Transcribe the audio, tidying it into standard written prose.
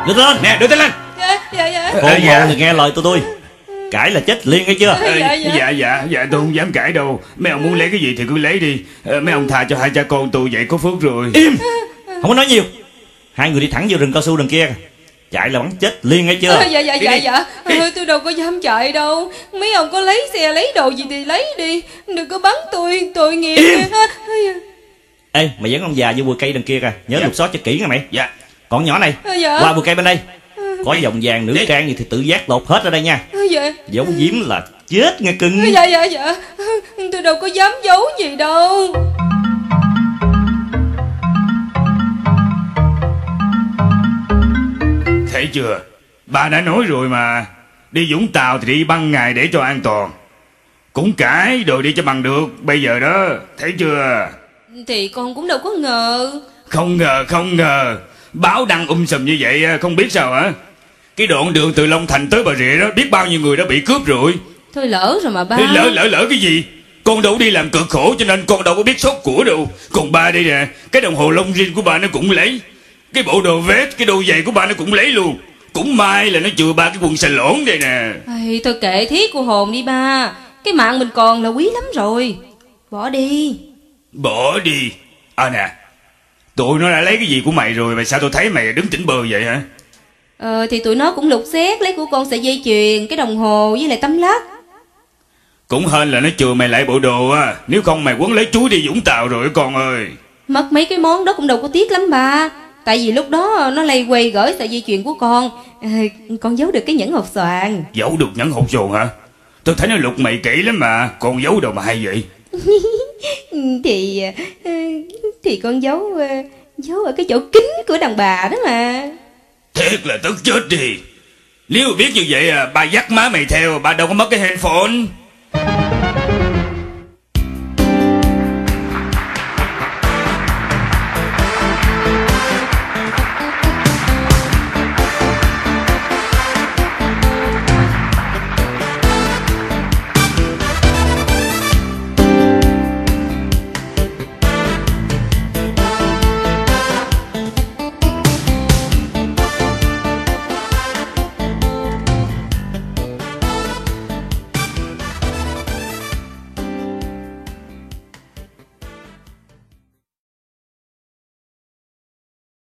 Đưa tay lên. Nè đưa tay lên. Dạ. Khôn ngoan thì nghe lời tôi. Cãi là chết liền, nghe chưa? Dạ tôi không dám cãi đâu. Mấy ông muốn lấy cái gì thì cứ lấy đi. Mấy ông tha cho hai cha con tôi vậy có phước rồi. Im. Không có nói nhiều. Hai người đi thẳng vô rừng cao su đằng kia. Chạy là bắn chết liền, nghe chưa? Dạ. Tôi đâu có dám chạy đâu. Mấy ông có lấy xe lấy đồ gì thì lấy đi, đừng có bắn tôi, tội nghiệp. Im. Ê, mày dẫn ông già vô bụi cây đằng kia kìa. Nhớ lục soát cho kỹ nghe mày. Dạ. Còn nhỏ này, Dạ. qua bụi cây bên đây. Có vòng vàng nữ trang gì thì tự giác lột hết ra đây nha. Dạ. Giấu giếm là chết nghe cưng. Dạ. Tôi đâu có dám giấu gì đâu. Thấy chưa? Bà đã nói rồi mà. Đi Vũng Tàu thì đi ban ngày để cho an toàn. Cũng cãi rồi đi cho bằng được. Bây giờ đó, thấy chưa? Thì con cũng đâu có ngờ. Không ngờ. Báo đăng sùm như vậy không biết sao hả? Cái đoạn đường từ Long Thành tới Bà Rịa đó, biết bao nhiêu người đã bị cướp rồi. Thôi lỡ rồi mà ba. Thế lỡ cái gì? Con đâu đi làm cực khổ cho nên con đâu có biết sốt của đâu. Còn ba đây nè, cái đồng hồ lông rin của ba nó cũng lấy. Cái bộ đồ vest, cái đồ giày của ba nó cũng lấy luôn. Cũng may là nó chừa ba cái quần xà lỏn đây nè. Thôi kệ thiết của hồn đi ba. Cái mạng mình còn là quý lắm rồi. Bỏ đi. Bỏ đi. À nè, tụi nó đã lấy cái gì của mày rồi mà sao tôi thấy mày đứng tỉnh bơ vậy hả? Thì tụi nó cũng lục xét lấy của con sợi dây chuyền, cái đồng hồ với lại tấm lắc. Cũng hên là nó chừa mày lại bộ đồ á. Nếu không mày quấn lấy chuối đi Vũng Tàu rồi con ơi. Mất mấy cái món đó cũng đâu có tiếc lắm ba. Tại vì lúc đó nó lay quay gửi sợi dây chuyền của con. Con giấu được cái nhẫn hộp xoàn. Giấu được nhẫn hộp xoàn hả? Tôi thấy nó lục mày kỹ lắm mà. Con giấu đâu mà hay vậy? Thì con giấu ở cái chỗ kín của đàn bà đó mà. Thiệt là tức chết đi. Nếu biết như vậy ba dắt má mày theo, ba đâu có mất cái handphone.